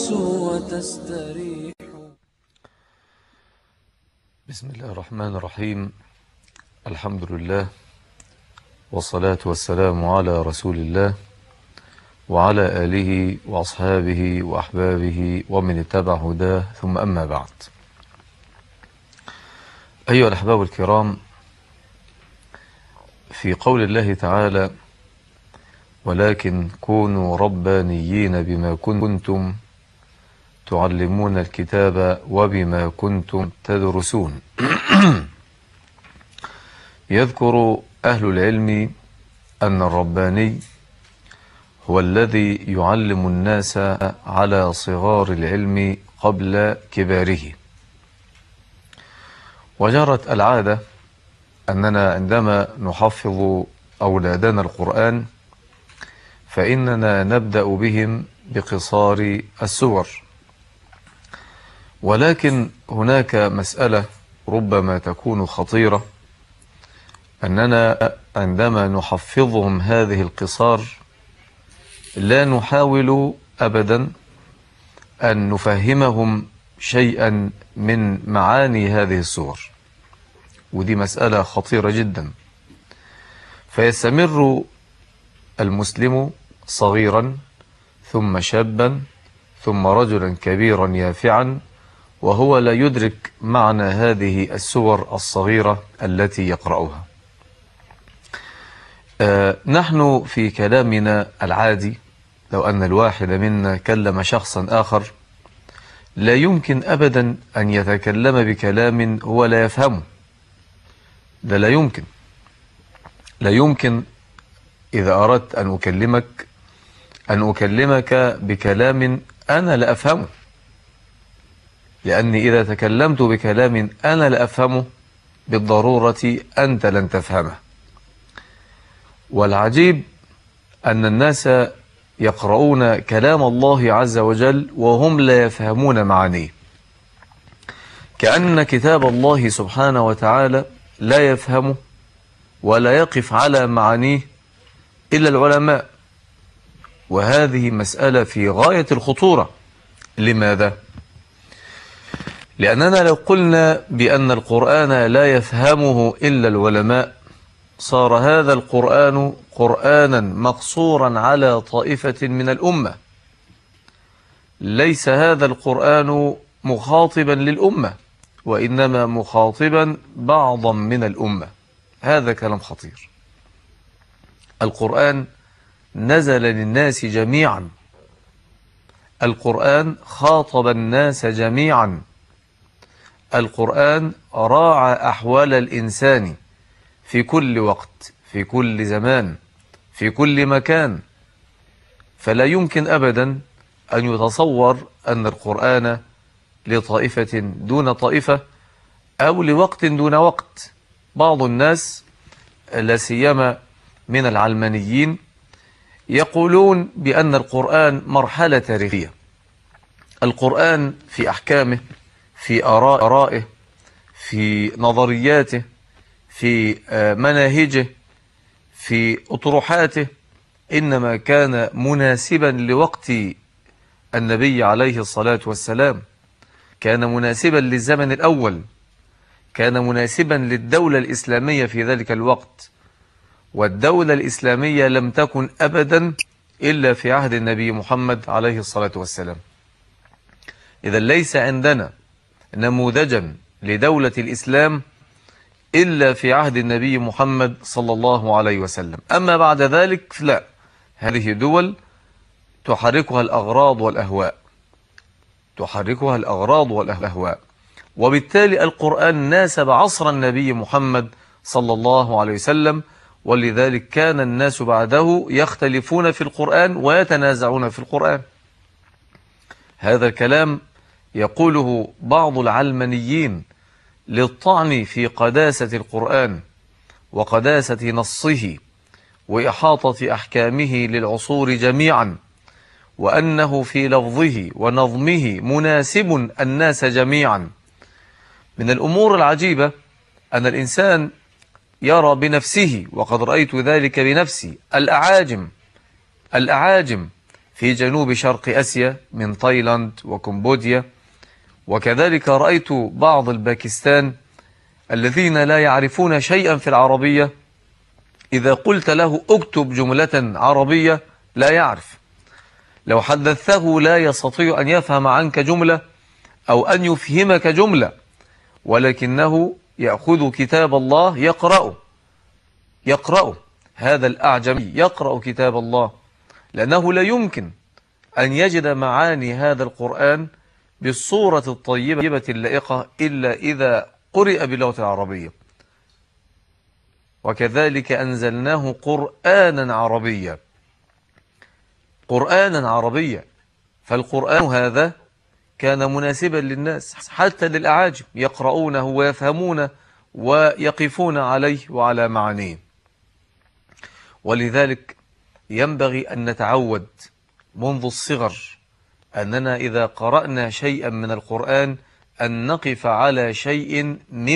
تسكو وتستريح. بسم الله الرحمن الرحيم. الحمد لله والصلاة والسلام على رسول الله وعلى آله وأصحابه وأحبابه ومن اتبع هداه، ثم أما بعد. أيها الأحباب الكرام، في قول الله تعالى: ولكن كونوا ربانيين بما كنتم تعلمون الكتاب وبما كنتم تدرسون. يذكر أهل العلم أن الرباني هو الذي يعلم الناس على صغار العلم قبل كباره. وجرت العادة أننا عندما نحفظ أولادنا القرآن فإننا نبدأ بهم بقصار السور، ولكن هناك مسألة ربما تكون خطيرة، أننا عندما نحفظهم هذه القصار لا نحاول أبدا أن نفهمهم شيئا من معاني هذه السور، ودي مسألة خطيرة جدا. فيستمر المسلم صغيرا ثم شابا ثم رجلا كبيرا يافعا وهو لا يدرك معنى هذه السور الصغيرة التي يقرأها. نحن في كلامنا العادي لو أن الواحد منا كلم شخصا آخر لا يمكن أبدا أن يتكلم بكلام هو لا يفهمه. ده لا يمكن إذا أردت أن أكلمك بكلام أنا لا أفهمه، لأني إذا تكلمت بكلام أنا لا أفهمه بالضرورة أنت لن تفهمه. والعجيب أن الناس يقرؤون كلام الله عز وجل وهم لا يفهمون معانيه، كأن كتاب الله سبحانه وتعالى لا يفهمه ولا يقف على معانيه إلا العلماء. وهذه مسألة في غاية الخطورة. لماذا؟ لأننا لو قلنا بأن القرآن لا يفهمه إلا العلماء صار هذا القرآن قرآنا مقصورا على طائفة من الأمة. ليس هذا القرآن مخاطبا للأمة، وإنما مخاطبا بعضا من الأمة. هذا كلام خطير. القرآن نزل للناس جميعا، القرآن خاطب الناس جميعا، القرآن راعى أحوال الإنسان في كل وقت، في كل زمان، في كل مكان. فلا يمكن أبدا أن يتصور أن القرآن لطائفة دون طائفة أو لوقت دون وقت. بعض الناس لا سيما من العلمانيين يقولون بأن القرآن مرحلة تاريخية. القرآن في أحكامه، في آرائه، في نظرياته، في مناهجه، في أطروحاته، إنما كان مناسبا لوقت النبي عليه الصلاة والسلام، كان مناسبا للزمن الأول، كان مناسبا للدولة الإسلامية في ذلك الوقت. والدولة الإسلامية لم تكن أبدا إلا في عهد النبي محمد عليه الصلاة والسلام. إذا ليس عندنا نموذجا لدولة الإسلام إلا في عهد النبي محمد صلى الله عليه وسلم. أما بعد ذلك لا، هذه دول تحركها الأغراض والأهواء، تحركها الأغراض والأهواء. وبالتالي القرآن ناسب عصر النبي محمد صلى الله عليه وسلم، ولذلك كان الناس بعده يختلفون في القرآن ويتنازعون في القرآن. هذا الكلام يقوله بعض العلمانيين للطعن في قداسة القرآن وقداسة نصه وإحاطة أحكامه للعصور جميعا، وأنه في لفظه ونظمه مناسب الناس جميعا. من الأمور العجيبة أن الإنسان يرى بنفسه، وقد رأيت ذلك بنفسي، الأعاجم في جنوب شرق آسيا من تايلاند وكمبوديا، وكذلك رأيت بعض الباكستان الذين لا يعرفون شيئا في العربية، إذا قلت له اكتب جملة عربية لا يعرف، لو حدثته لا يستطيع أن يفهم عنك جملة أو أن يفهمك جملة، ولكنه يأخذ كتاب الله يقرأه. هذا الأعجمي يقرأ كتاب الله، لأنه لا يمكن أن يجد معاني هذا القرآن بالصورة الطيبة اللائقة إلا إذا قرئ باللغة العربية. وكذلك أنزلناه قرآنا عربيا، فالقرآن هذا كان مناسبا للناس حتى للأعاجم، يقرؤونه ويفهمونه ويقفون عليه وعلى معانيه. ولذلك ينبغي أن نتعود منذ الصغر أننا إذا قرأنا شيئا من القرآن أن نقف على شيء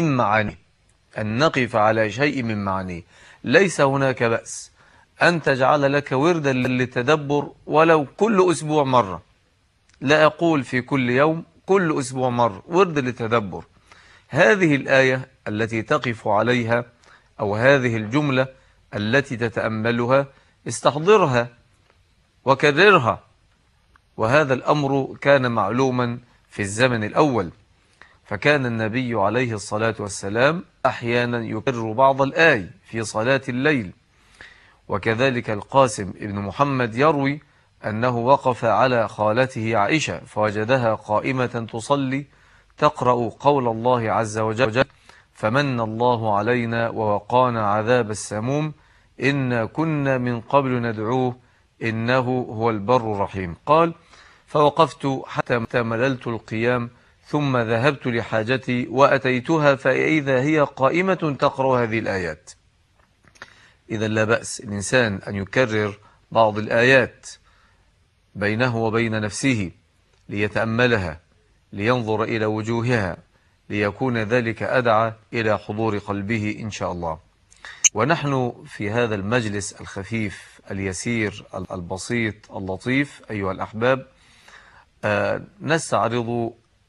من معانيه، ليس هناك بأس أن تجعل لك وردا للتدبر ولو كل أسبوع مرة، لا أقول في كل يوم، كل أسبوع مرة ورد للتدبر. هذه الآية التي تقف عليها أو هذه الجملة التي تتأملها استحضرها وكررها. وهذا الأمر كان معلوما في الزمن الأول، فكان النبي عليه الصلاة والسلام أحيانا يكرر بعض الآي في صلاة الليل. وكذلك القاسم ابن محمد يروي أنه وقف على خالته عائشة فوجدها قائمة تصلي تقرأ قول الله عز وجل: فمن الله علينا ووقانا عذاب السموم إنا كنا من قبل ندعوه إنه هو البر الرحيم. قال: فوقفت حتى مللت القيام ثم ذهبت لحاجتي وأتيتها فإذا هي قائمة تقرأ هذه الآيات. إذا لا بأس الإنسان أن يكرر بعض الآيات بينه وبين نفسه ليتأملها، لينظر إلى وجوهها، ليكون ذلك أدعى إلى حضور قلبه إن شاء الله. ونحن في هذا المجلس الخفيف اليسير البسيط اللطيف أيها الأحباب نستعرض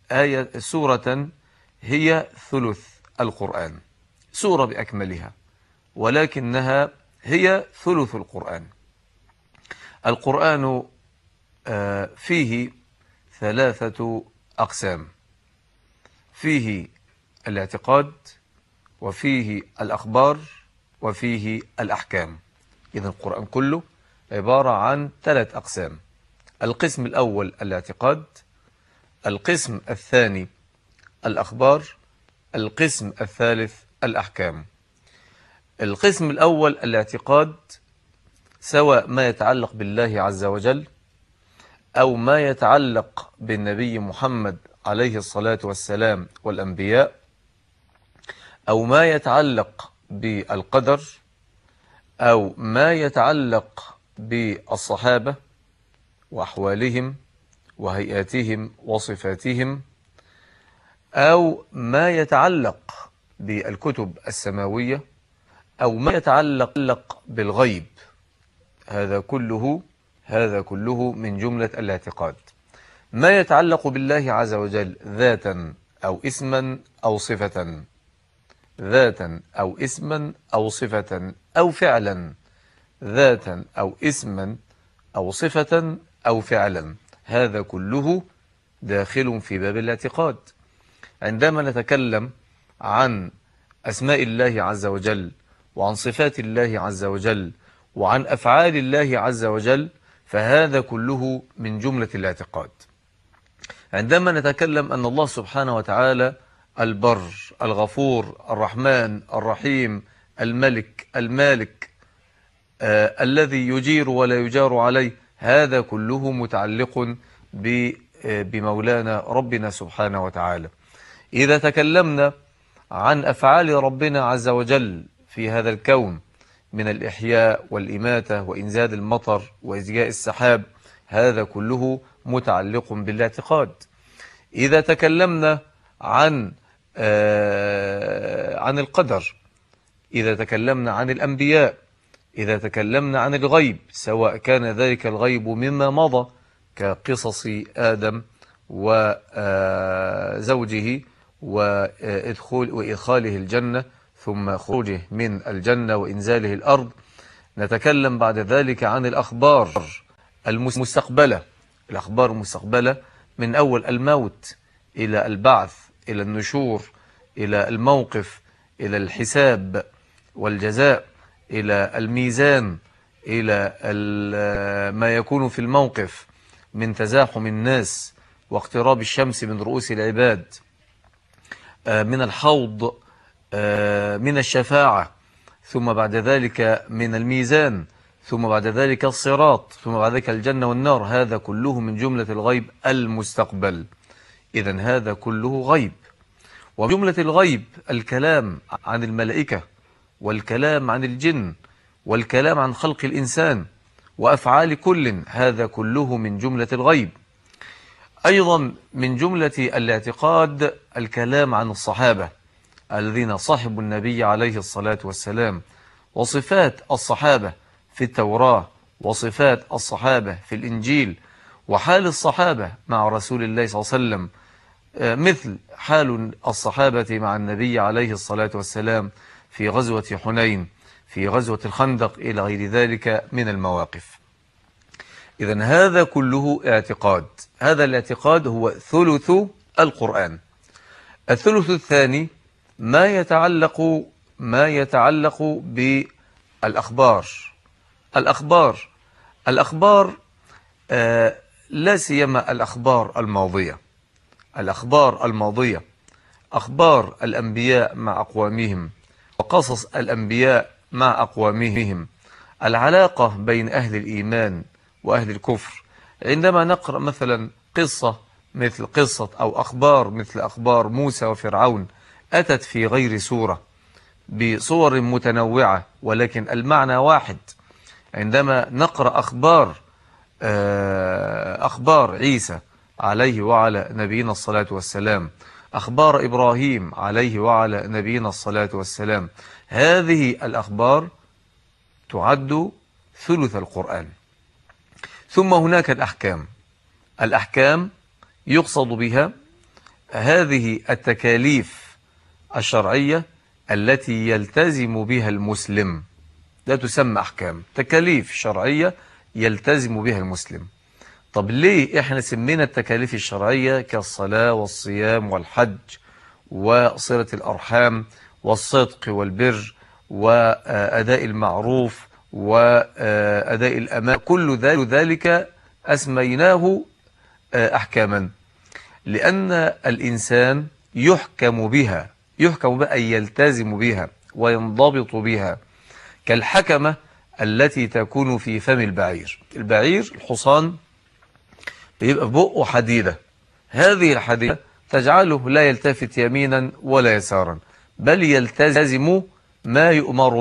سورة هي ثلث القرآن، سورة بأكملها، ولكنها هي ثلث القرآن. القرآن فيه 3 أقسام: فيه الاعتقاد، وفيه الأخبار، وفيه الأحكام. إذن القرآن كله عبارة عن 3 أقسام: القسم الأول الاعتقاد، القسم الثاني الأخبار، القسم الثالث الأحكام. القسم الأول الاعتقاد، سواء ما يتعلق بالله عز وجل أو ما يتعلق بالنبي محمد عليه الصلاة والسلام والأنبياء، أو ما يتعلق بالقدر، أو ما يتعلق بالصحابة وأحوالهم وهيئاتهم وصفاتهم، أو ما يتعلق بالكتب السماوية، أو ما يتعلق بالغيب. هذا كله من جملة الاعتقاد. ما يتعلق بالله عز وجل ذاتا أو اسما أو صفة، ذاتا أو اسما أو صفة أو فعلا، ذاتا أو اسما أو صفة أو فعلا، هذا كله داخل في باب الاعتقاد. عندما نتكلم عن أسماء الله عز وجل وعن صفات الله عز وجل وعن أفعال الله عز وجل، فهذا كله من جملة الاعتقاد. عندما نتكلم أن الله سبحانه وتعالى البر الغفور الرحمن الرحيم الملك المالك الذي يجير ولا يجار عليه، هذا كله متعلق بمولانا ربنا سبحانه وتعالى. إذا تكلمنا عن أفعال ربنا عز وجل في هذا الكون من الإحياء والإماتة وإنزال المطر وإزجاء السحاب، هذا كله متعلق بالاعتقاد. إذا تكلمنا عن القدر، إذا تكلمنا عن الأنبياء، إذا تكلمنا عن الغيب، سواء كان ذلك الغيب مما مضى كقصص آدم وزوجه وإدخاله الجنة ثم خروجه من الجنة وإنزاله الأرض، نتكلم بعد ذلك عن الأخبار المستقبلة. الأخبار المستقبلة من أول الموت إلى البعث إلى النشور إلى الموقف إلى الحساب والجزاء إلى الميزان إلى ما يكون في الموقف من تزاحم الناس واقتراب الشمس من رؤوس العباد، من الحوض، من الشفاعة، ثم بعد ذلك من الميزان، ثم بعد ذلك الصراط، ثم بعد ذلك الجنة والنار. هذا كله من جملة الغيب المستقبل. إذن هذا كله غيب. وجملة الغيب الكلام عن الملائكة والكلام عن الجن والكلام عن خلق الإنسان وأفعال كل، هذا كله من جملة الغيب. أيضا من جملة الاعتقاد الكلام عن الصحابة الذين صحبوا النبي عليه الصلاة والسلام، وصفات الصحابة في التوراة وصفات الصحابة في الإنجيل، وحال الصحابة مع رسول الله صلى الله عليه وسلم، مثل حال الصحابة مع النبي عليه الصلاة والسلام في غزوة حنين، في غزوة الخندق، إلى غير ذلك من المواقف. إذن هذا كله اعتقاد. هذا الاعتقاد هو ثلث القرآن. الثلث الثاني ما يتعلق بالأخبار. الأخبار لا سيما الأخبار الماضية، أخبار الأنبياء مع أقوامهم وقصص الأنبياء مع أقوامهم، العلاقة بين أهل الإيمان وأهل الكفر. عندما نقرأ مثلا قصة مثل قصة أو أخبار مثل أخبار موسى وفرعون، أتت في غير سورة بصور متنوعة ولكن المعنى واحد. عندما نقرأ أخبار عيسى عليه وعلى نبينا الصلاة والسلام، أخبار إبراهيم عليه وعلى نبينا الصلاة والسلام، هذه الأخبار تعد ثلث القرآن. ثم هناك الأحكام يقصد بها هذه التكاليف الشرعية التي يلتزم بها المسلم. لا تسمى أحكام، تكاليف شرعية يلتزم بها المسلم. طب ليه احنا سمينا التكاليف الشرعية كالصلاة والصيام والحج وصلة الأرحام والصدق والبر وأداء المعروف وأداء الأمان، كل ذلك أسميناه أحكاما؟ لأن الإنسان يحكم بها أن يلتزم بها وينضبط بها، كالحكمة التي تكون في فم البعير الحصان بيبقى في بقه حديدة، هذه الحديدة تجعله لا يلتفت يمينا ولا يسارا، بل يلتزم ما يؤمر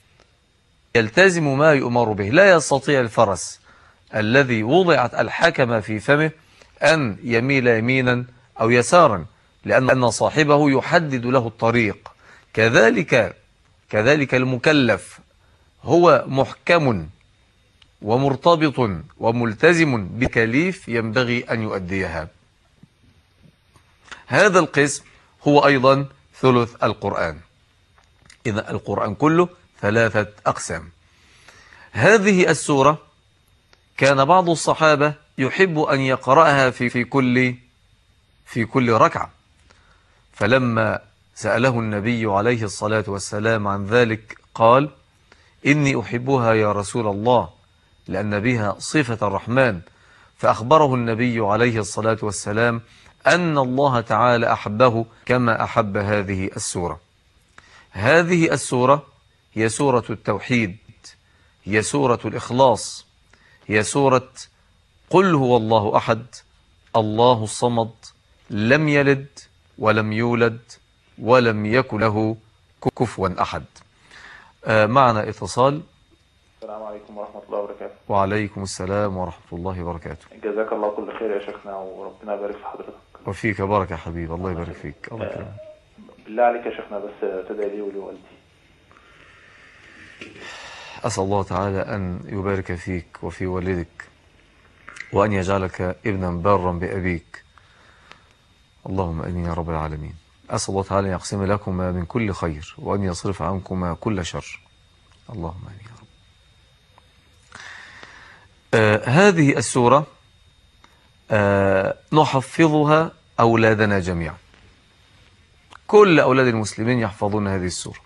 به. لا يستطيع الفرس الذي وضعت الحكمة في فمه أن يميل يمينا أو يسارا، لأن صاحبه يحدد له الطريق. كذلك المكلف هو محكم ومرتبط وملتزم بتكاليف ينبغي أن يؤديها. هذا القسم هو أيضا ثلث القرآن. إذا القرآن كله 3 أقسام. هذه السورة كان بعض الصحابة يحب أن يقرأها في كل ركعة، فلما سأله النبي عليه الصلاة والسلام عن ذلك قال: إني أحبها يا رسول الله، لأن بها صفة الرحمن. فأخبره النبي عليه الصلاة والسلام أن الله تعالى أحبه كما أحب هذه السورة. هذه السورة هي سورة التوحيد، هي سورة الإخلاص، هي سورة قل هو الله أحد الله الصمد لم يلد ولم يولد ولم يكن له كفوا أحد. معنا اتصال. السلام عليكم ورحمة الله وبركاته. وعليكم السلام ورحمة الله وبركاته. جزاك الله كل خير يا شيخنا، وربنا يبارك في حضرتك. وفيك بارك يا حبيب، الله يبارك فيك. الله يكرمك. بالله عليك يا شيخنا بس تدعي لي ولوالدي. أسأل الله تعالى أن يبارك فيك وفي والدك، وأن يجعلك ابنا بارا بأبيك، اللهم آمين يا رب العالمين. أسأل الله تعالى أن يقسم لكما من كل خير، وأن يصرف عنكما كل شر، اللهم آمين يا رب. هذه السورة نحفظها أولادنا جميعا، كل أولاد المسلمين يحفظون هذه السورة.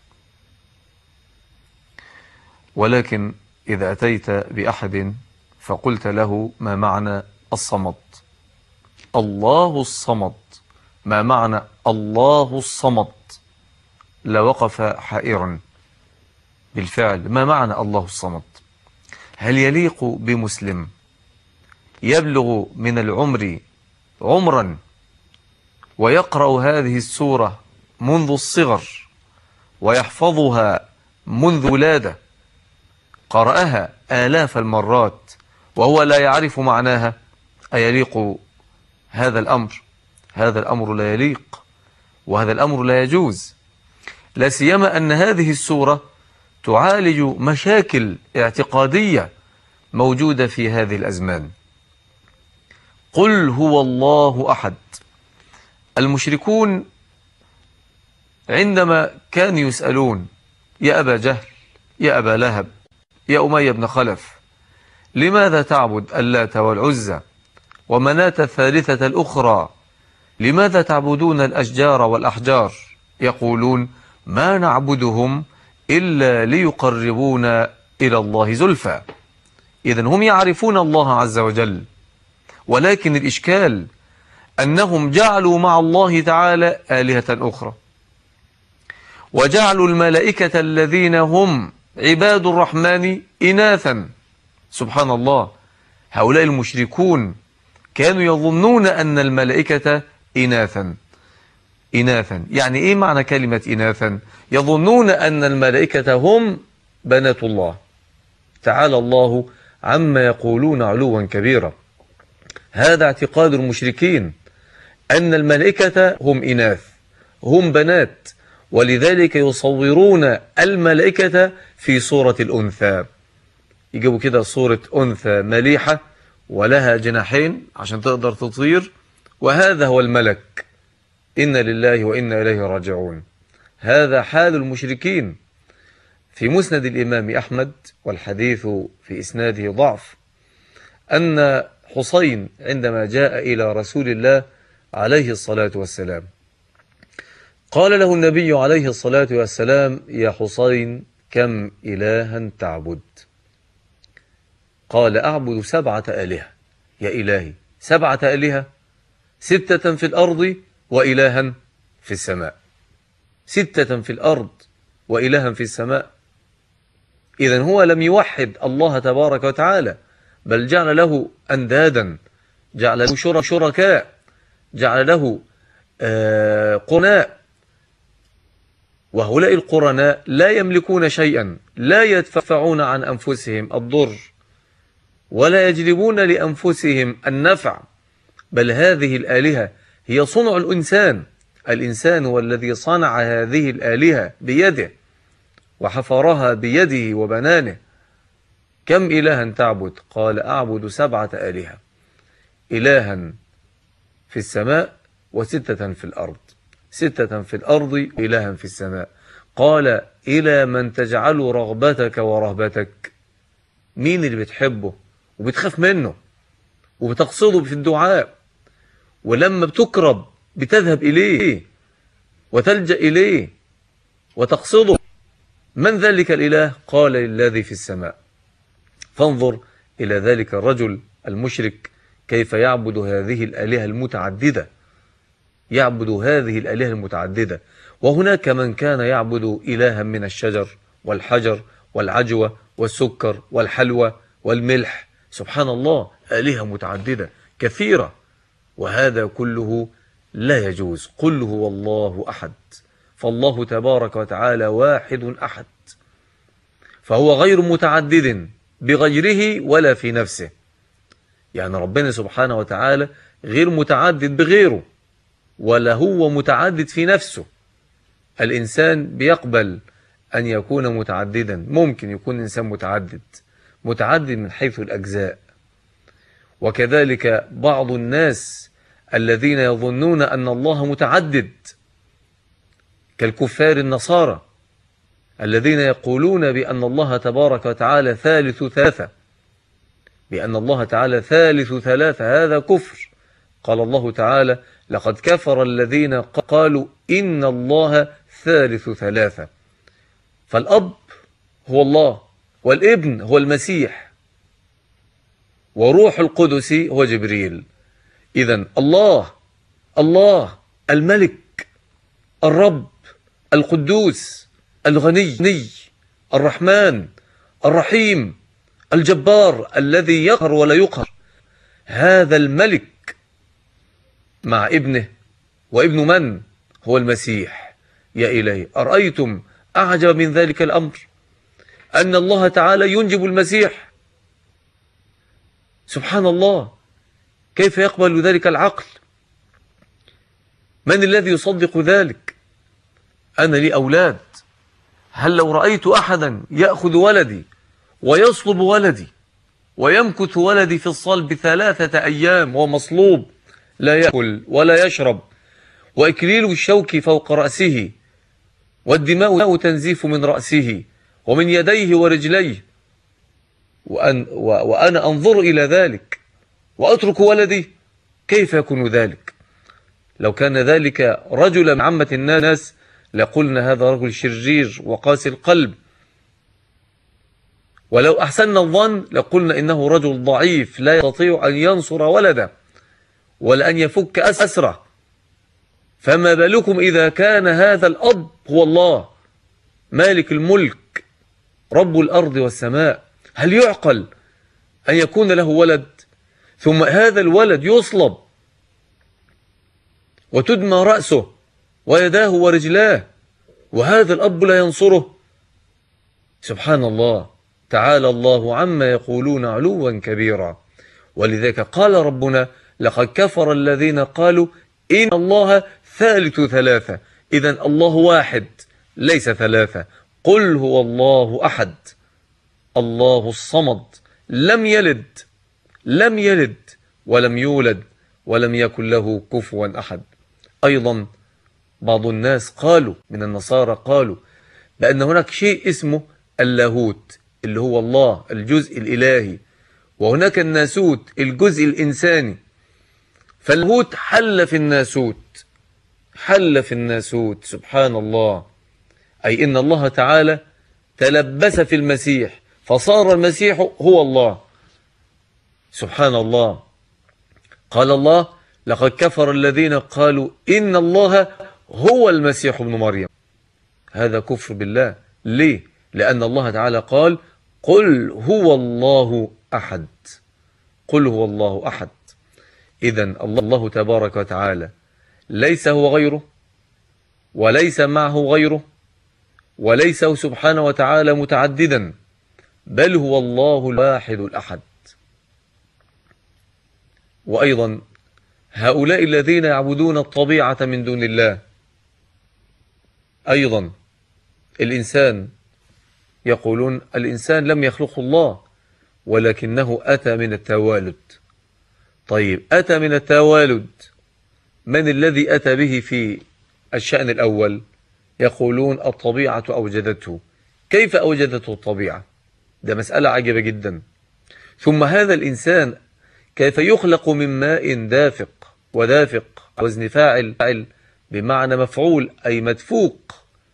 ولكن إذا أتيت بأحد فقلت له ما معنى الصمد، الله الصمد، ما معنى الله الصمد، لوقف حائرا بالفعل. ما معنى الله الصمد؟ هل يليق بمسلم يبلغ من العمر عمرا ويقرأ هذه السورة منذ الصغر ويحفظها منذ ولادة، قرأها آلاف المرات وهو لا يعرف معناها؟ أيليق هذا الأمر؟ هذا الأمر لا يليق، وهذا الأمر لا يجوز، لا سيما أن هذه السورة تعالج مشاكل اعتقادية موجودة في هذه الأزمان. قل هو الله أحد. المشركون عندما كانوا يسألون يا أبا جهل، يا أبا لهب، يا أمية بن خلف، لماذا تعبد اللات والعزى ومناة الثالثة الأخرى؟ لماذا تعبدون الأشجار والأحجار؟ يقولون ما نعبدهم إلا ليقربونا إلى الله زلفى. إذن هم يعرفون الله عز وجل، ولكن الإشكال أنهم جعلوا مع الله تعالى آلهة أخرى، وجعلوا الملائكة الذين هم عباد الرحمن إناثا. سبحان الله، هؤلاء المشركون كانوا يظنون أن الملائكة إناثا. يعني إيه معنى كلمة إناثا؟ يظنون أن الملائكة هم بنات الله. تعالى الله عما يقولون علوا كبيرا. هذا اعتقاد المشركين، أن الملائكة هم إناث، هم بنات، ولذلك يصورون الملائكة في صورة الأنثى. يجيبوا كده صورة أنثى مليحة ولها جناحين عشان تقدر تطير، وهذا هو الملك. إنا لله وإنا إليه راجعون. هذا حال المشركين. في مسند الإمام أحمد، والحديث في إسناده ضعف، أن حسين عندما جاء إلى رسول الله عليه الصلاة والسلام قال له النبي عليه الصلاة والسلام يا حسين كم إلها تعبد؟ قال أعبد 7 آلهة. يا إلهي، 7 آلهة؟ 6 في الأرض وإلها في السماء. 6 في الأرض وإلها في السماء. إذن هو لم يوحد الله تبارك وتعالى، بل جعل له أندادا، جعل له شركاء، جعل له قرناء. وهؤلاء القرناء لا يملكون شيئا، لا يدفعون عن أنفسهم الضر ولا يجلبون لأنفسهم النفع، بل هذه الآلهة هي صنع الإنسان. الإنسان هو الذي صنع هذه الآلهة بيده وحفرها بيده وبنانه. كم إلها تعبد؟ قال أعبد 7 آلهة، إلها في السماء و6 في الأرض. 6 في الأرض إلها في السماء. قال إلى من تجعل رغبتك ورهبتك؟ مين اللي بتحبه وبتخاف منه وبتقصده في الدعاء، ولما بتكرب بتذهب إليه وتلجأ إليه وتقصده؟ من ذلك الإله؟ قال الذي في السماء. فانظر إلى ذلك الرجل المشرك كيف يعبد هذه الآلهة المتعددة، يعبد هذه الآلهة المتعددة. وهناك من كان يعبد إلها من الشجر والحجر والعجوة والسكر والحلوى والملح. سبحان الله، آلهة متعددة كثيرة، وهذا كله لا يجوز. قل هو الله أحد، فالله تبارك وتعالى واحد أحد، فهو غير متعدد بغيره ولا في نفسه. يعني ربنا سبحانه وتعالى غير متعدد بغيره ولا هو متعدد في نفسه. الإنسان بيقبل أن يكون متعددا، ممكن يكون إنسان متعدد من حيث الأجزاء. وكذلك بعض الناس الذين يظنون أن الله متعدد كالكفار النصارى الذين يقولون بأن الله تبارك وتعالى ثالث ثلاثة، بأن الله تعالى ثالث ثلاثة، هذا كفر. قال الله تعالى: لقد كفر الذين قالوا إن الله ثالث ثلاثة. فالأب هو الله، والابن هو المسيح، وروح القدس هو جبريل. إذن الله الملك، الرب، القدوس، الغني، الرحمن، الرحيم، الجبار الذي يقهر ولا يقهر. هذا الملك مع ابنه، وابن من؟ هو المسيح. يا إلهي، أرأيتم أعجب من ذلك الأمر أن الله تعالى ينجب المسيح؟ سبحان الله، كيف يقبل ذلك العقل؟ من الذي يصدق ذلك؟ أنا لي أولاد، هل لو رأيت أحدا يأخذ ولدي ويصلب ولدي ويمكث ولدي في الصلب 3 أيام ومصلوب، لا يأكل ولا يشرب، وإكليل الشوك فوق رأسه، والدماء تنزيف من رأسه ومن يديه ورجليه، وأنا أنظر إلى ذلك وأترك ولدي؟ كيف يكون ذلك؟ لو كان ذلك رجلا من عامة الناس لقلنا هذا رجل شرير وقاسي القلب، ولو أحسننا الظن لقلنا إنه رجل ضعيف لا يستطيع أن ينصر ولده ولا أن يفك أسره. فما بالكم إذا كان هذا الأب هو الله مالك الملك رب الأرض والسماء؟ هل يعقل أن يكون له ولد ثم هذا الولد يصلب وتدمى رأسه ويداه ورجلاه وهذا الأب لا ينصره؟ سبحان الله، تعالى الله عما يقولون علوا كبيرا. ولذلك قال ربنا: لقد كفر الذين قالوا إن الله ثالث ثلاثة. إذن الله واحد ليس ثلاثة. قل هو الله أحد الله الصمد، لم يلد ولم يولد ولم يكن له كفوا أحد. أيضا بعض الناس قالوا من النصارى قالوا بأن هناك شيء اسمه اللاهوت اللي هو الله الجزء الإلهي، وهناك الناسوت الجزء الإنساني. فاللاهوت حل في الناسوت سبحان الله، أي إن الله تعالى تلبس في المسيح فصار المسيح هو الله. سبحان الله. قال الله: لقد كفر الذين قالوا إن الله هو المسيح ابن مريم. هذا كفر بالله. ليه؟ لأن الله تعالى قال: قل هو الله أحد. قل هو الله أحد. إذن الله تبارك وتعالى ليس هو غيره، وليس معه غيره، وليس سبحانه وتعالى متعددا، بل هو الله الواحد الأحد. وأيضا هؤلاء الذين يعبدون الطبيعة من دون الله، أيضا الإنسان يقولون الإنسان لم يخلقه الله ولكنه أتى من التوالد. طيب، أتى من التوالد، من الذي أتى به في الشأن الأول؟ يقولون الطبيعة أوجدته. كيف أوجدته الطبيعة؟ ده مسألة عجيبة جدا. ثم هذا الإنسان كيف يخلق من ماء دافق، ودافق وزن فاعل بمعنى مفعول أي مدفوق.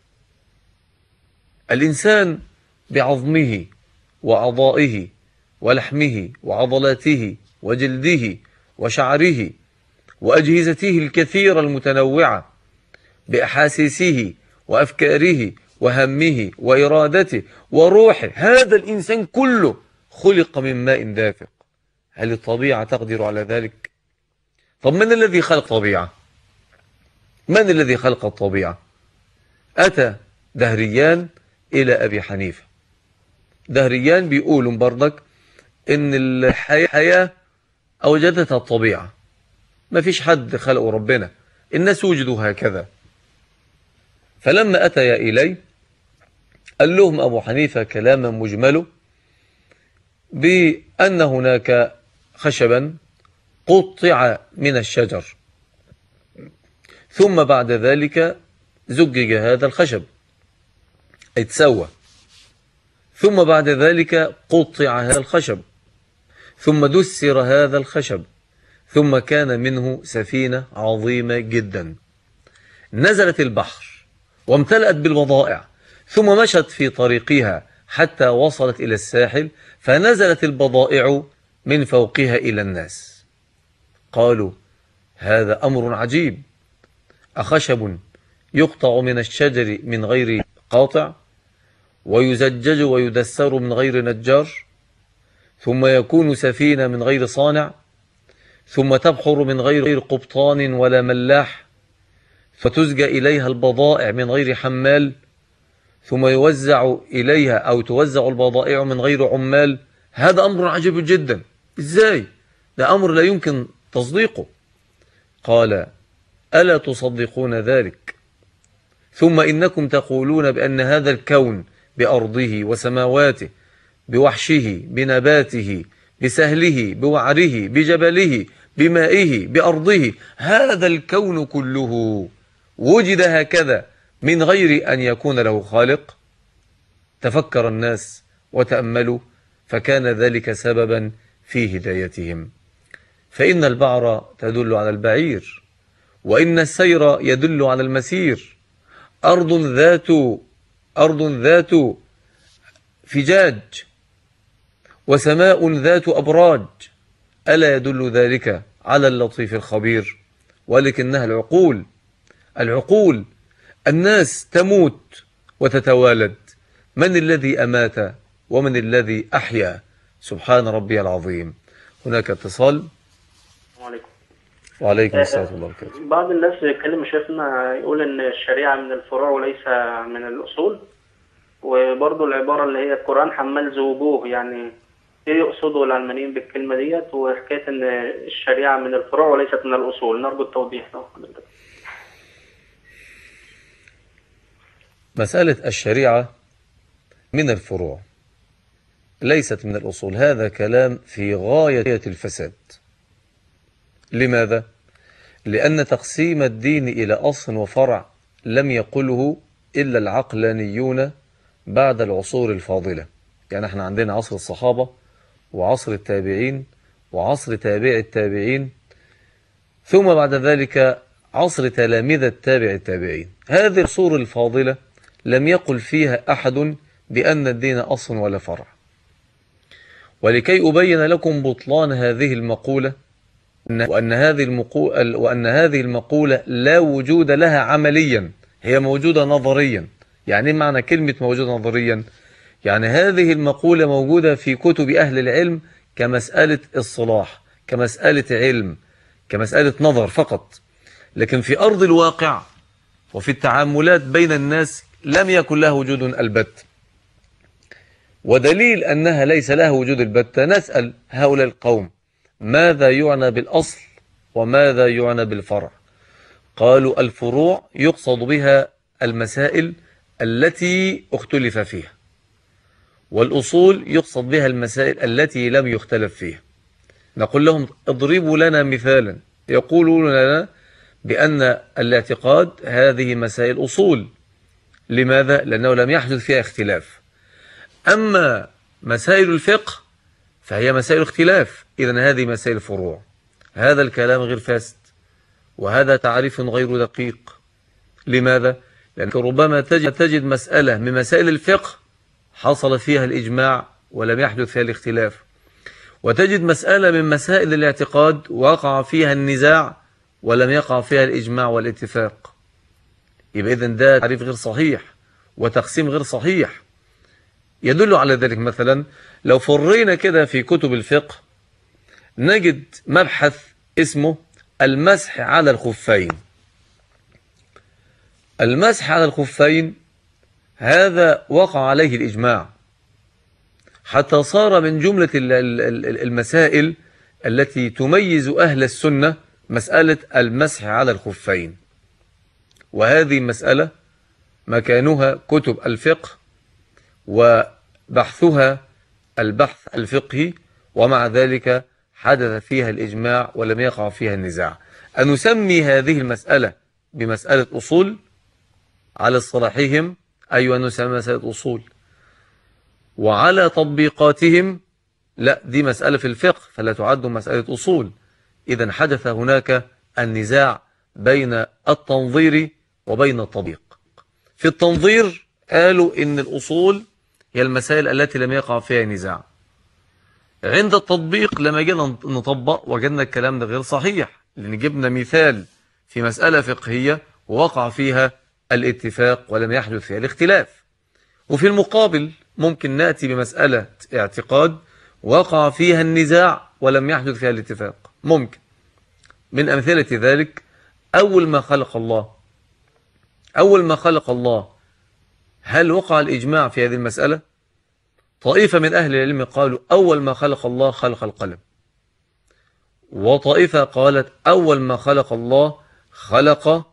الإنسان بعظمه وأعضائه ولحمه وعضلاته وجلده وشعره وأجهزته الكثيرة المتنوعة، بأحاسيسه وأفكاره وهمه وإرادته وروحه، هذا الإنسان كله خلق من ماء دافق. هل الطبيعة تقدر على ذلك؟ طب من الذي خلق الطبيعة؟ من الذي خلق الطبيعة؟ أتى دهريان إلى أبي حنيفة. دهريان بيقولوا برضك إن الحياة أوجدتها الطبيعة، ما فيش حد خلقه ربنا، الناس وجدوا هكذا. فلما أتيا إليه قال لهم أبو حنيفة كلاما مجمله بأن هناك خشبا قطع من الشجر، ثم بعد ذلك زجج هذا الخشب اتسوى، ثم بعد ذلك قطع هذا الخشب، ثم دسر هذا الخشب، ثم كان منه سفينة عظيمة جدا نزلت البحر وامتلأت بالبضائع، ثم مشت في طريقها حتى وصلت إلى الساحل، فنزلت البضائع من فوقها إلى الناس. قالوا هذا أمر عجيب، أخشب يقطع من الشجر من غير قاطع، ويزجج ويدسر من غير نجار، ثم يكون سفينة من غير صانع، ثم تبحر من غير قبطان ولا ملاح، فتزجى إليها البضائع من غير حمال، ثم يوزع إليها أو توزع البضائع من غير عمال. هذا أمر عجيب جدا، إزاي؟ ده أمر لا يمكن تصديقه. قال ألا تصدقون ذلك؟ ثم إنكم تقولون بأن هذا الكون بأرضه وسماواته، بوحشه، بنباته، بسهله، بوعره، بجبله، بمائه، بأرضه، هذا الكون كله وجد هكذا من غير أن يكون له خالق. تفكر الناس وتأملوا، فكان ذلك سببا في هدايتهم. فإن البعر تدل على البعير، وإن السير يدل على المسير. أرض ذات فجاج، وسماء ذات أبراج، ألا يدل ذلك على اللطيف الخبير؟ ولكنها العقول. الناس تموت وتتوالد، من الذي أمات ومن الذي أحيا؟ سبحان ربي العظيم. هناك اتصال. عليكم. وعليكم السلام ورحمة الله وبركاته. بعض الناس يتكلم شيخنا يقول ان الشريعة من الفروع وليس من الأصول، وبرضه العبارة اللي هي القرآن حمال ذو وجوه، يعني ايه يقصدوا العلمانيين بالكلمة ديت؟ وحكاية ان الشريعة من الفروع وليست من الأصول، نرجو التوضيح ده. مسألة الشريعة من الفروع ليست من الأصول، هذا كلام في غاية الفساد. لماذا؟ لأن تقسيم الدين إلى أصل وفرع لم يقله إلا العقلانيون بعد العصور الفاضلة. يعني احنا عندنا عصر الصحابة وعصر التابعين وعصر تابع التابعين، ثم بعد ذلك عصر تلامذة تابع التابعين. هذه العصور الفاضلة لم يقل فيها أحد بأن الدين أصل ولا فرع. ولكي أبين لكم بطلان هذه المقولة وأن هذه المقولة لا وجود لها عمليا، هي موجودة نظريا. يعني معنى كلمة موجودة نظريا؟ يعني هذه المقولة موجودة في كتب أهل العلم كمسألة اصطلاح، كمسألة علم، كمسألة نظر فقط، لكن في أرض الواقع وفي التعاملات بين الناس لم يكن لها وجود البت. ودليل أنها ليس لها وجود البت، نسأل هؤلاء القوم ماذا يعنى بالأصل وماذا يعنى بالفرع؟ قالوا الفروع يقصد بها المسائل التي اختلف فيها، والأصول يقصد بها المسائل التي لم يختلف فيها. نقول لهم اضربوا لنا مثالا. يقولون لنا بأن الاعتقاد هذه مسائل أصول. لماذا؟ لأنه لم يحدث فيها اختلاف. أما مسائل الفقه فهي مسائل اختلاف، إذن هذه مسائل فروع. هذا الكلام غير فاسد، وهذا تعريف غير دقيق. لماذا؟ لأنك ربما تجد مسألة من مسائل الفقه حصل فيها الإجماع ولم يحدث فيها الاختلاف، وتجد مسألة من مسائل الاعتقاد وقع فيها النزاع ولم يقع فيها الإجماع والاتفاق. يبقى إذن ده تعريف غير صحيح وتقسيم غير صحيح. يدل على ذلك مثلا لو فرينا كده في كتب الفقه نجد مبحث اسمه المسح على الخفين. المسح على الخفين هذا وقع عليه الإجماع، حتى صار من جملة المسائل التي تميز أهل السنة مسألة المسح على الخفين. وهذه مسألة مكانها كتب الفقه وبحثها البحث الفقهي، ومع ذلك حدث فيها الإجماع ولم يقع فيها النزاع. أن نسمي هذه المسألة بمسألة أصول على اصطلاحهم، أيوة نسمي مسألة أصول، وعلى تطبيقاتهم لا، دي مسألة في الفقه فلا تعد مسألة أصول. إذن حدث هناك النزاع بين التنظير وبين التطبيق. في التنظير قالوا إن الأصول هي المسائل التي لم يقع فيها نزاع. عند التطبيق لما جينا نطبق وجدنا الكلام ده غير صحيح، لأن جبنا مثال في مسألة فقهية ووقع فيها الاتفاق ولم يحدث فيها الاختلاف. وفي المقابل ممكن نأتي بمسألة اعتقاد وقع فيها النزاع ولم يحدث فيها الاتفاق. ممكن من أمثلة ذلك أول ما خلق الله هل وقع الإجماع في هذه المسألة؟ طائفة من أهل العلم قالوا أول ما خلق الله خلق القلم، وطائفة قالت أول ما خلق الله خلق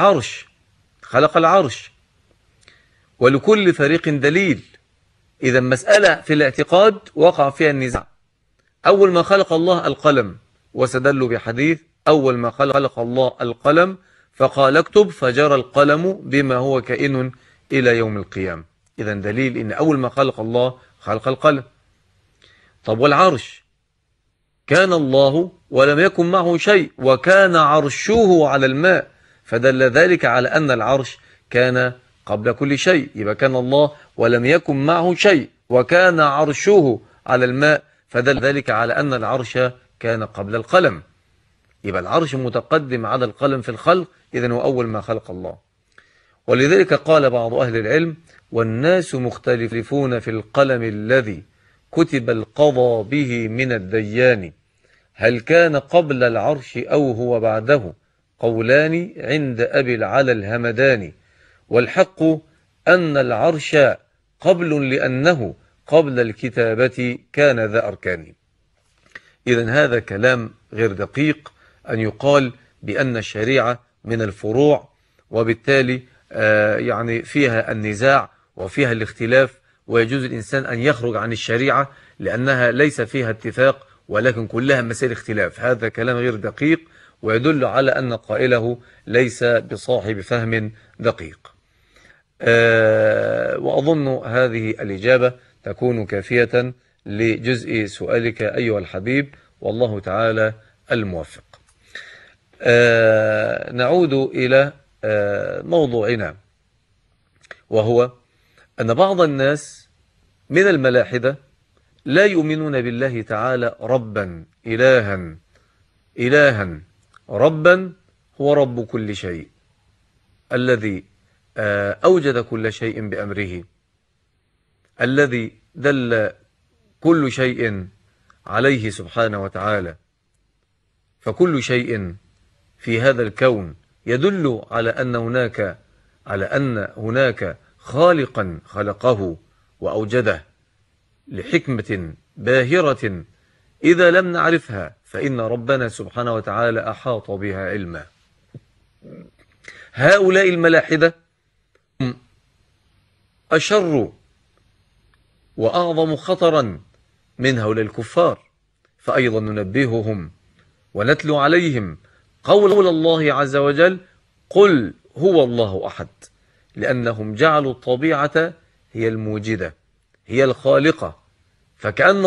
العرش، ولكل فريق دليل. إذا مسألة في الاعتقاد وقع فيها النزاع، أول ما خلق الله القلم، واستدلوا بحديث أول ما خلق الله القلم فقال اكتب فجرى القلم بما هو كائن إلى يوم القيامة. إذا دليل إن أول ما خلق الله خلق القلم. طب والعرش؟ كان الله ولم يكن معه شيء وكان عرشه على الماء، فدل ذلك على أن العرش كان قبل كل شيء. يبقى كان الله ولم يكن معه شيء وكان عرشه على الماء، فدل ذلك على أن العرش كان قبل القلم. يبقى العرش متقدم على القلم في الخلق، إذن هو أول ما خلق الله. ولذلك قال بعض أهل العلم والناس مختلفون في القلم الذي كتب القضاء به من الديان، هل كان قبل العرش أو هو بعده؟ قولان عند أبي العلا الهمداني، والحق أن العرش قبل لأنه قبل الكتابة كان ذا أركان. إذن هذا كلام غير دقيق أن يقال بأن الشريعة من الفروع، وبالتالي يعني فيها النزاع وفيها الاختلاف، ويجوز الإنسان أن يخرج عن الشريعة لأنها ليس فيها اتفاق ولكن كلها مسائل اختلاف. هذا كلام غير دقيق ويدل على أن قائله ليس بصاحب فهم دقيق. وأظن هذه الإجابة تكون كافية لجزء سؤالك أيها الحبيب، والله تعالى الموفق. نعود إلى موضوعنا، وهو أن بعض الناس من الملاحدة لا يؤمنون بالله تعالى ربا إلها ربا هو رب كل شيء، الذي أوجد كل شيء بأمره، الذي دل كل شيء عليه سبحانه وتعالى. فكل شيء في هذا الكون يدل على أن هناك خالقا خلقه وأوجده لحكمة باهرة إذا لم نعرفها فإن ربنا سبحانه وتعالى أحاط بها علما. هؤلاء الملاحدة أشر وأعظم خطرا من هؤلاء الكفار، فأيضا ننبههم ونتلو عليهم قول الله عز وجل قل هو الله أحد، لأنهم جعلوا الطبيعة هي الموجدة هي الخالقة، فكأن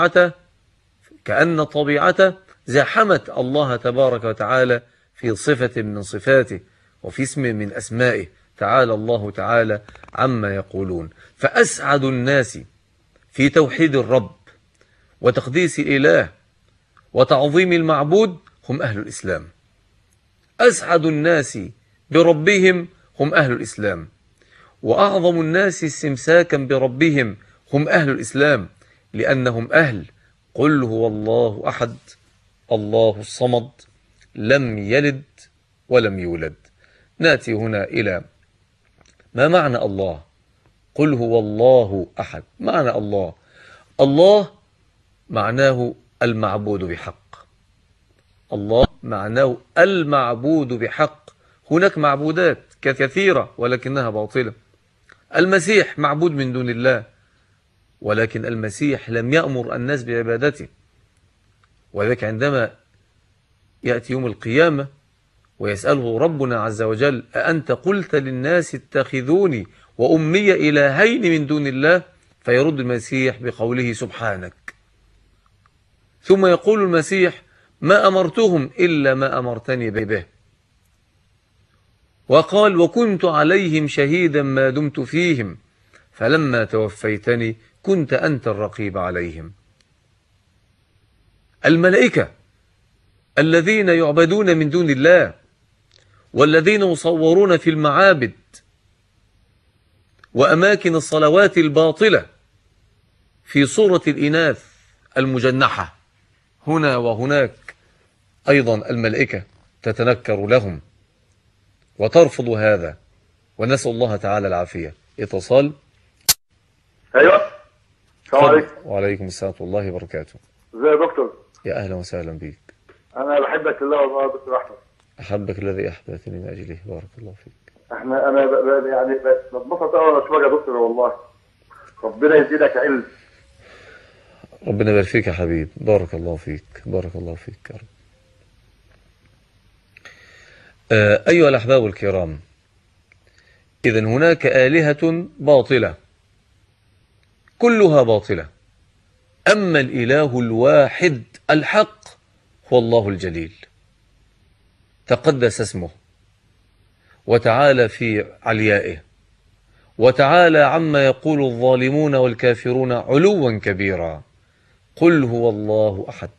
الطبيعة زحمت الله تبارك وتعالى في صفة من صفاته وفي اسم من أسمائه، تعالى الله تعالى عما يقولون. فأسعد الناس في توحيد الرب وتقديس الإله وتعظيم المعبود هم أهل الإسلام. أسعد الناس بربهم هم أهل الإسلام، وأعظم الناس استمساكا بربهم هم أهل الإسلام، لأنهم أهل قل هو الله أحد الله الصمد لم يلد ولم يولد. نأتي هنا إلى ما معنى الله. قل هو الله أحد، معنى الله معناه المعبود بحق. الله معناه المعبود بحق. هناك معبودات كثيرة ولكنها باطلة، المسيح معبود من دون الله، ولكن المسيح لم يأمر الناس بعبادته. وذلك عندما يأتي يوم القيامة ويسأله ربنا عز وجل: أأنت قلت للناس اتخذوني وأمي إلهين من دون الله؟ فيرد المسيح بقوله: سبحانك. ثم يقول المسيح: ما أمرتهم إلا ما أمرتني به. وقال: وكنت عليهم شهيدا ما دمت فيهم، فلما توفيتني كنت أنت الرقيب عليهم. الملائكة الذين يعبدون من دون الله، والذين يصورون في المعابد وأماكن الصلوات الباطلة في صورة الإناث المجنحة، هنا وهناك أيضا الملائكة تتنكر لهم وترفض هذا، ونسأل الله تعالى العافية. اتصال. ايوه، السلام عليكم. وعليكم السلام ورحمة الله وبركاته. ازيك يا دكتور؟ يا أهلا وسهلا بيك. انا بحبك في الله والله يا دكتور احمد. أحبك الذي أحببتني من أجله، بارك الله فيك. انا يعني بتبسط قوي لما اشوفك يا دكتور والله. ربنا يزيدك علم. ربنا يبارك فيك يا حبيب، بارك الله فيك، بارك الله فيك يا رب. أيها الأحباب الكرام، إذن هناك آلهة باطلة كلها باطلة، أما الإله الواحد الحق هو الله الجليل، تقدس اسمه وتعالى في عليائه، وتعالى عما يقول الظالمون والكافرون علوا كبيرا. قل هو الله أحد،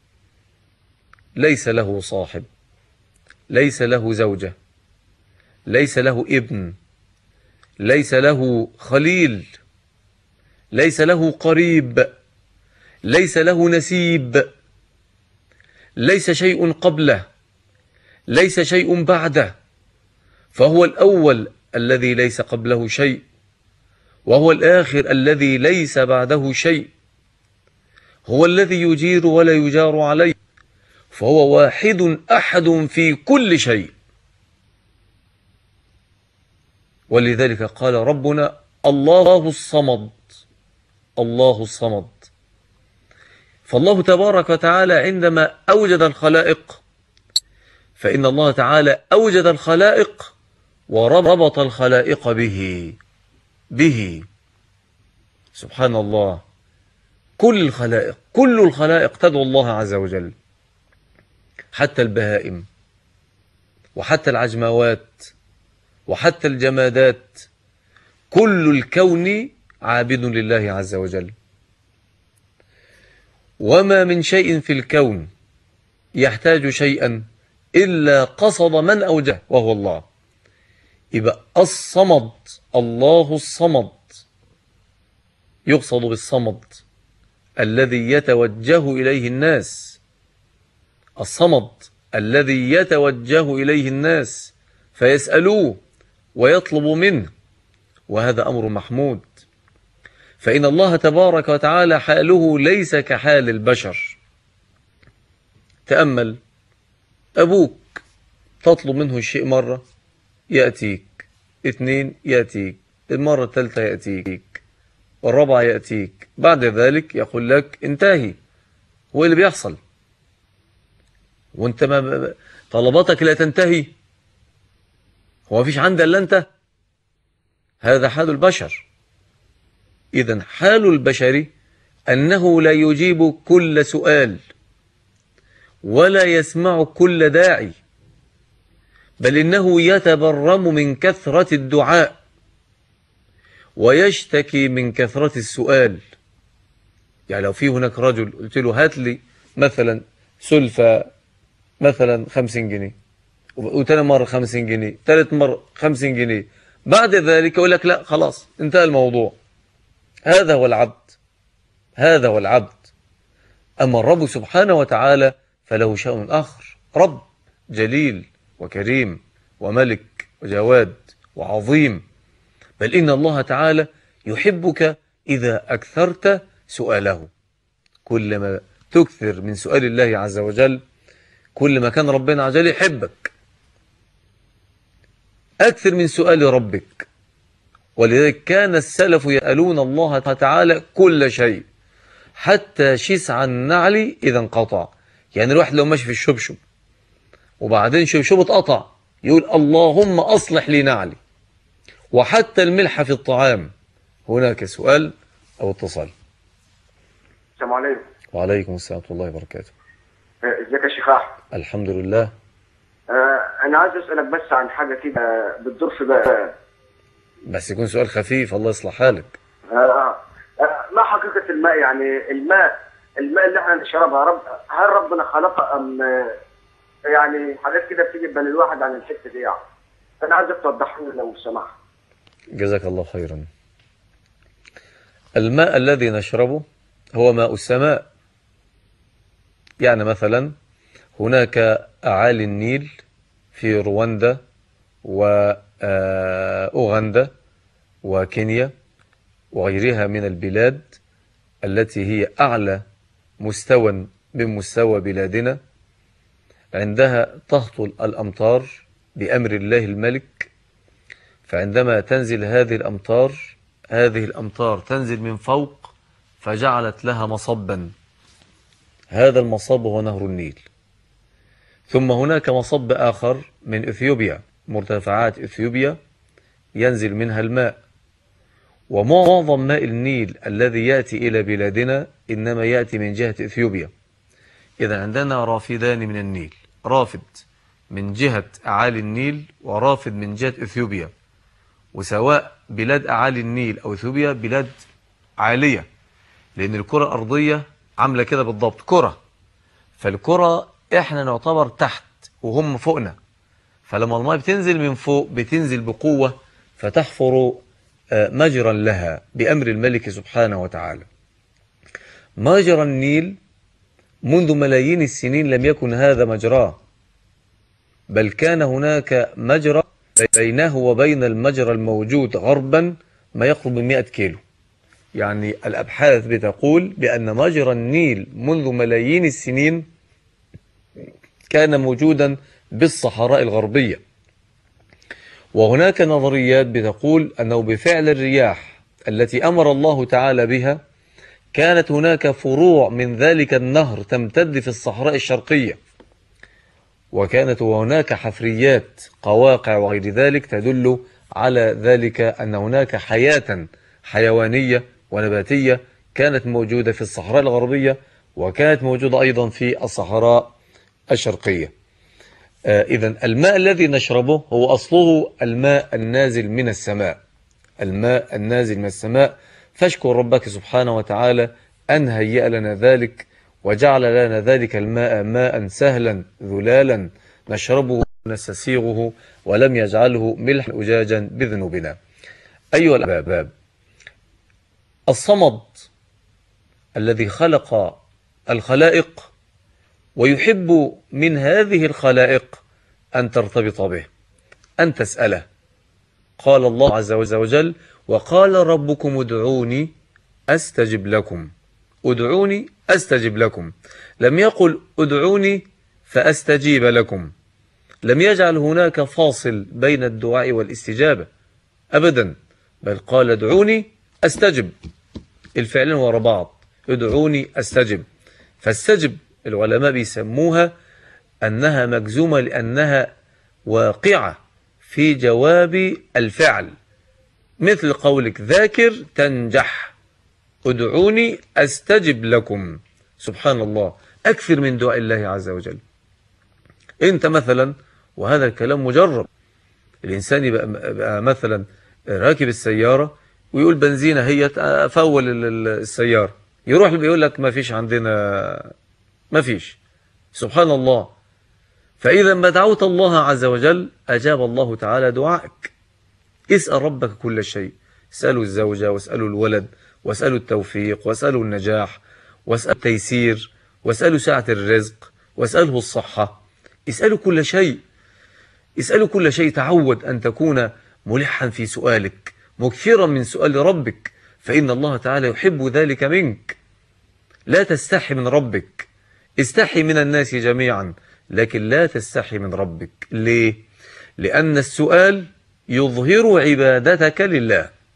ليس له صاحب، ليس له زوجة، ليس له ابن، ليس له خليل، ليس له قريب، ليس له نسيب، ليس شيء قبله، ليس شيء بعده، فهو الأول الذي ليس قبله شيء، وهو الآخر الذي ليس بعده شيء، هو الذي يجير ولا يجار عليه، فهو واحد أحد في كل شيء. ولذلك قال ربنا: الله الصمد، الله الصمد. فالله تبارك وتعالى عندما أوجد الخلائق، فإن الله تعالى أوجد الخلائق وربط الخلائق به. سبحان الله، كل الخلائق تدعو الله عز وجل، حتى البهائم وحتى العجموات وحتى الجمادات، كل الكون عابد لله عز وجل. وما من شيء في الكون يحتاج شيئا إلا قصد من أوجه وهو الله. يبقى الصمد، الله الصمد، يقصد بالصمد الذي يتوجه إليه الناس، الصمد الذي يتوجه إليه الناس فيسألوه ويطلبوا منه، وهذا أمر محمود. فإن الله تبارك وتعالى حاله ليس كحال البشر. تأمل، أبوك تطلب منه الشيء مرة يأتيك، 2 يأتيك، المرة الثالثة يأتيك، والرابعة يأتيك، بعد ذلك يقول لك انتهي. هو اللي بيحصل، وانت ما طلباتك لا تنتهي، هو مفيش عندك إلا انت. هذا حال البشر. إذن حال البشر أنه لا يجيب كل سؤال ولا يسمع كل داعي، بل إنه يتبرم من كثرة الدعاء ويشتكي من كثرة السؤال. يعني لو في هناك رجل قلت له هات لي مثلا سلفة مثلا 50 جنيه، وتاني مرة 50 جنيه، ثالث مرة 50 جنيه، بعد ذلك يقول لك لا خلاص انتهى الموضوع. هذا هو العبد، هذا هو العبد. أما الرب سبحانه وتعالى فله شأن آخر، رب جليل وكريم وملك وجواد وعظيم. بل إن الله تعالى يحبك إذا أكثرت سؤاله. كلما تكثر من سؤال الله عز وجل كل ما كان ربنا عز وجل يحبك. أكثر من سؤال ربك، ولذلك كان السلف يسألون الله تعالى كل شيء، حتى شسع النعل إذا انقطع. يعني الواحد لو ماشي في الشبشب وبعدين شبشبه اتقطع يقول اللهم أصلح لي نعلي. وحتى الملح في الطعام. هناك سؤال أو اتصال. السلام عليكم. وعليكم السلام ورحمة الله وبركاته. ازيك يا شيخ احمد؟ الحمد لله. انا عايز اسالك بس عن حاجه كده بتدور في بالي، بس يكون سؤال خفيف، الله يصلح حالك. ما حقيقه الماء؟ يعني الماء اللي احنا نشربها هل ربنا خلقها ام يعني حاجات كده بتيجي بين الواحد عن الحته دي يعني. انا عايزك توضح لي لو سمحت. جزاك الله خيرا. الماء الذي نشربه هو ماء السماء. يعني مثلا هناك أعالي النيل في رواندا وأوغندا وكينيا وغيرها من البلاد التي هي أعلى مستوى من مستوى بلادنا، عندها تهطل الأمطار بأمر الله الملك. فعندما تنزل هذه الأمطار تنزل من فوق فجعلت لها مصبا. هذا المصب هو نهر النيل. ثم هناك مصب آخر من إثيوبيا، مرتفعات إثيوبيا ينزل منها الماء. ومعظم ماء النيل الذي يأتي إلى بلادنا إنما يأتي من جهة إثيوبيا. إذا عندنا رافدان من النيل، رافد من جهة أعالي النيل ورافد من جهة إثيوبيا. وسواء بلاد أعالي النيل أو إثيوبيا بلاد عالية، لأن الكرة الأرضية عاملة كده بالضبط كرة، فالكرة إحنا نعتبر تحت وهم فوقنا. فلما الماء بتنزل من فوق بتنزل بقوة فتحفر مجرا لها بأمر الملك سبحانه وتعالى. مجرى النيل منذ ملايين السنين لم يكن هذا مجراه، بل كان هناك مجرى بينه وبين المجرى الموجود غربا ما يقرب من 100 كيلو. يعني الأبحاث بتقول بأن مجرى النيل منذ ملايين السنين كان موجودا بالصحراء الغربية. وهناك نظريات بتقول أنه بفعل الرياح التي أمر الله تعالى بها كانت هناك فروع من ذلك النهر تمتد في الصحراء الشرقية، وكانت هناك حفريات قواقع وغير ذلك تدل على ذلك أن هناك حياة حيوانية ونباتية كانت موجودة في الصحراء الغربية وكانت موجودة أيضا في الصحراء الشرقية. إذن الماء الذي نشربه هو أصله الماء النازل من السماء، الماء النازل من السماء. فاشكر ربك سبحانه وتعالى أن هيأ لنا ذلك وجعل لنا ذلك الماء ماء سهلا ذلالا نشربه ونستسيغه، ولم يجعله ملحا أجاجا بذنوبنا. أيها الأحباب، الصمد الذي خلق الخلائق ويحب من هذه الخلائق أن ترتبط به، أن تسأله. قال الله عز وجل: وقال ربكم ادعوني أستجب لكم. ادعوني أستجب لكم، لم يقل ادعوني فأستجيب لكم. لم يجعل هناك فاصل بين الدعاء والاستجابة أبدا، بل قال ادعوني أستجب، الفعلين وراء بعض، ادعوني أستجب. فاستجب العلماء بيسموها أنها مجزومة لأنها واقعة في جواب الفعل، مثل قولك ذاكر تنجح، ادعوني أستجب لكم. سبحان الله، أكثر من دعاء الله عز وجل. أنت مثلا، وهذا الكلام مجرب، الإنسان يبقى مثلا راكب السيارة ويقول بنزينة هي فول السيارة، يروح يقول لك ما فيش عندنا، ما فيش. سبحان الله. فإذا ما دعوت الله عز وجل أجاب الله تعالى دعائك. اسأل ربك كل شيء، اسألوا الزوجة واسألوا الولد واسألوا التوفيق واسألوا النجاح واسألوا التيسير واسألوا سعة الرزق واسأله الصحة. اسألوا كل شيء، اسألوا كل شيء. تعود أن تكون ملحا في سؤالك، مكثرا من سؤال ربك، فإن الله تعالى يحب ذلك منك. لا تستحي من ربك، استحي من الناس جميعا، لكن لا تستحي من ربك. ليه؟ لأن السؤال يظهر عبادتك لله.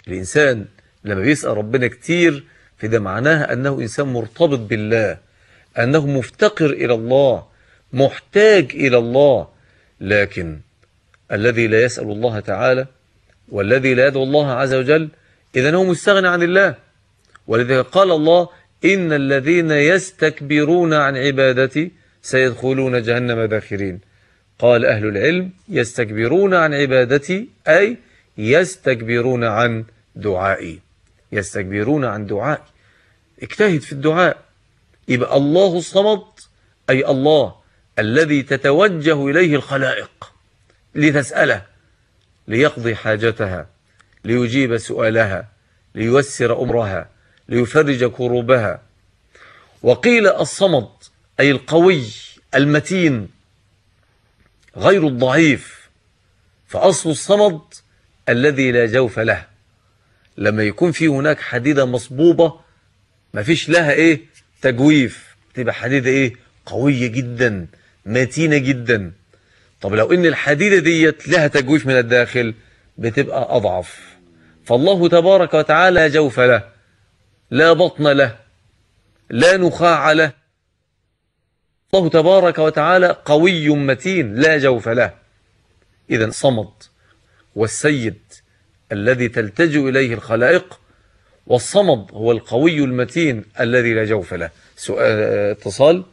الإنسان لما بيسأل ربنا كتير فده معناها أنه إنسان مرتبط بالله، أنه مفتقر إلى الله، محتاج إلى الله. لكن الذي لا يسأل الله تعالى والذي لا يدعو الله عز وجل إذن هو مستغنى عن الله. ولذلك قال الله: إن الذين يستكبرون عن عبادتي سيدخلون جهنم داخرين. قال أهل العلم: يستكبرون عن عبادتي أي يستكبرون عن دعائي، يستكبرون عن دعائي. اجتهد في الدعاء. يبقى الله الصمد أي الله الذي تتوجه إليه الخلائق لتسأله، ليقضي حاجتها، ليجيب سؤالها، لييسر أمرها، ليفرج كروبها. وقيل الصمد أي القوي المتين غير الضعيف، فأصل الصمد الذي لا جوف له. لما يكون في هناك حديدة مصبوبة ما فيش لها تجويف، تبقى حديدة قوية جدا متينة جدا. طب لو ان الحديدة ديت لها تجويف من الداخل بتبقى أضعف. فالله تبارك وتعالى لا جوف له، لا بطن له، لا نخاع له. الله تبارك وتعالى قوي متين لا جوف له. إذن صمد والسيد الذي تلتجئ إليه الخلائق، والصمد هو القوي المتين الذي لا جوف له. اتصال.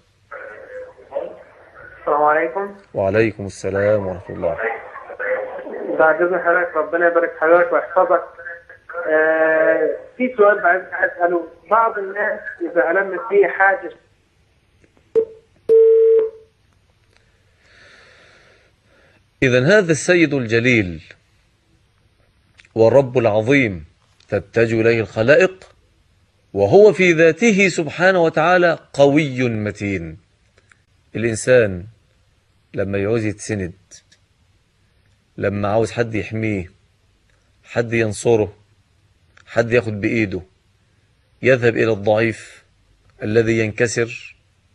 السلام عليكم. وعليكم السلام ورحمة الله. بعد إذن حضرتك ربنا يبارك حضرتك ويحفظك. في سؤال عايز أسأله. بعض الناس إذا ألمت فيه حاجة إذن هذا السيد الجليل والرب العظيم تتجه إليه الخلائق، وهو في ذاته سبحانه وتعالى قوي متين. الإنسان لما يعوز يتسند، لما عاوز حد يحميه، حد ينصره، حد ياخد بإيده، يذهب إلى الضعيف الذي ينكسر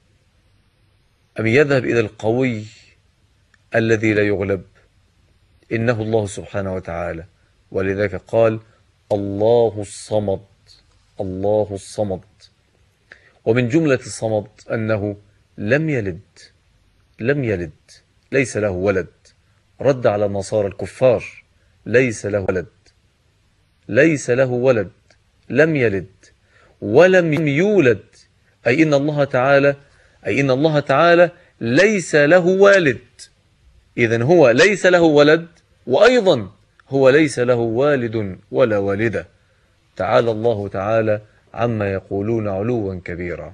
أم يذهب إلى القوي الذي لا يغلب؟ إنه الله سبحانه وتعالى. ولذلك قال: الله الصمد، الله الصمد. ومن جملة الصمد أنه لم يلد، لم يلد، ليس له ولد. رد على النصارى الكفار: ليس له ولد، ليس له ولد، لم يلد ولم يولد. أي إن الله تعالى ليس له والد. إذن هو ليس له ولد، وأيضا هو ليس له والد ولا والدة. تعالى الله تعالى عما يقولون علوا كبيرا.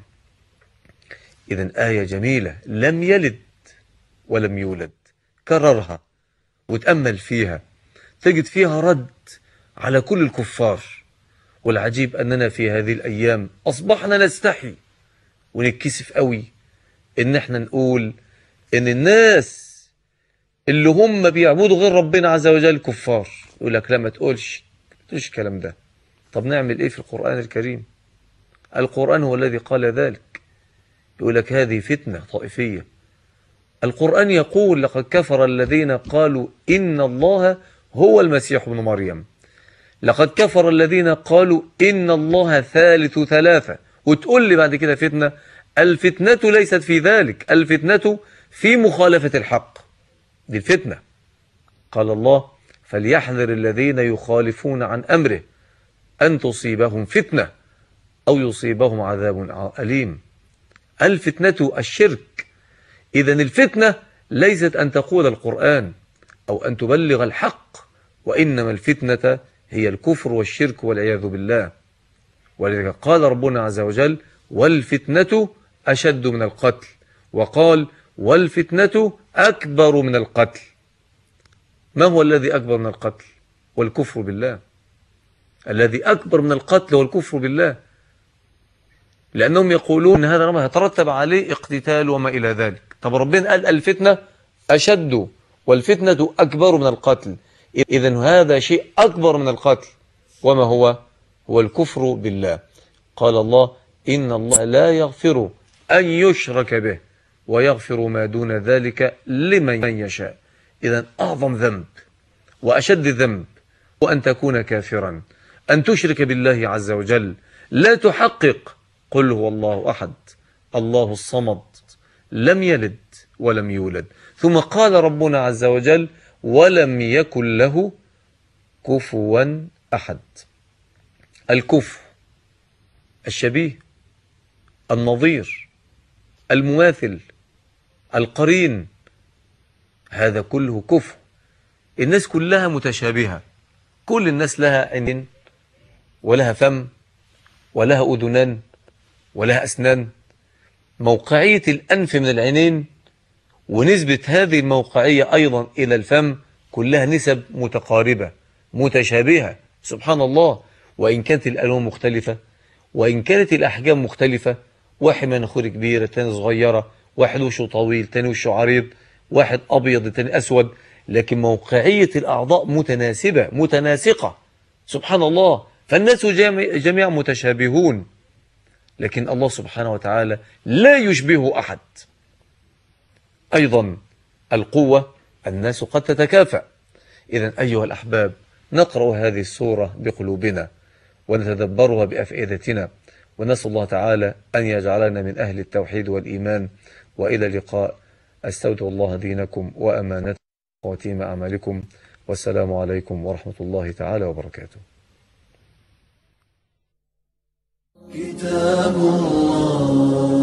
إذن آية جميلة، لم يلد ولم يولد. كررها وتأمل فيها، تجد فيها رد على كل الكفار. والعجيب أننا في هذه الأيام أصبحنا نستحي ونتكسف قوي إن احنا نقول إن الناس اللي هم بيعبدوا غير ربنا عز وجل كفار. يقول لك لا ما تقولش الكلام ده. طب نعمل ايه في القرآن الكريم؟ القرآن هو الذي قال ذلك. يقول لك هذه فتنة طائفية. القرآن يقول: لقد كفر الذين قالوا إن الله هو المسيح ابن مريم. لقد كفر الذين قالوا إن الله ثالث ثلاثة. وتقول لي بعد كده فتنة؟ الفتنة ليست في ذلك، الفتنة في مخالفة الحق، دي الفتنة. قال الله: فليحذر الذين يخالفون عن أمره أن تصيبهم فتنة أو يصيبهم عذاب أليم. الفتنة الشرك. إذن الفتنة ليست أن تقول القرآن أو أن تبلغ الحق، وإنما الفتنة هي الكفر والشرك والعياذ بالله. ولذلك قال ربنا عز وجل: والفتنة أشد من القتل. وقال: والفتنة أكبر من القتل. ما هو الذي أكبر من القتل؟ والكفر بالله. الذي أكبر من القتل والكفر بالله، لأنهم يقولون أن هذا الأمر يترتب عليه اقتتال وما إلى ذلك. طب ربنا قال الفتنة أشد والفتنة أكبر من القتل. إذن هذا شيء أكبر من القتل، وما هو الكفر بالله. قال الله: إن الله لا يغفر أن يشرك به ويغفر ما دون ذلك لمن يشاء. إذن أعظم ذنب وأشد ذنب وأن تكون كافرا أن تشرك بالله عز وجل، لا تحقق قل هو الله أحد الله الصمد لم يلد ولم يولد. ثم قال ربنا عز وجل ولم يكن له كفوا أحد. الكفو، الشبيه، النظير، المماثل، القرين، هذا كله كفو. الناس كلها متشابهة، كل الناس لها عين ولها فم ولها أذنان ولها أسنان. موقعية الأنف من العينين ونسبة هذه الموقعية أيضا إلى الفم كلها نسب متقاربة متشابهة، سبحان الله. وإن كانت الألوان مختلفة، وإن كانت الأحجام مختلفة، واحد مناخيره كبيرة تاني صغيرة، واحد وشه طويل تاني وشه عريض، واحد أبيض تاني أسود، لكن موقعية الأعضاء متناسبة متناسقة، سبحان الله. فالناس جميعا متشابهون، لكن الله سبحانه وتعالى لا يشبه أحد. أيضا القوة، الناس قد تتكافأ. إذن أيها الأحباب، نقرأ هذه السورة بقلوبنا ونتدبرها بأفئدتنا، ونسأل الله تعالى أن يجعلنا من أهل التوحيد والإيمان. وإلى اللقاء، أستودع الله دينكم وأمانتكم وتيم أعمالكم، والسلام عليكم ورحمة الله تعالى وبركاته. كتاب الله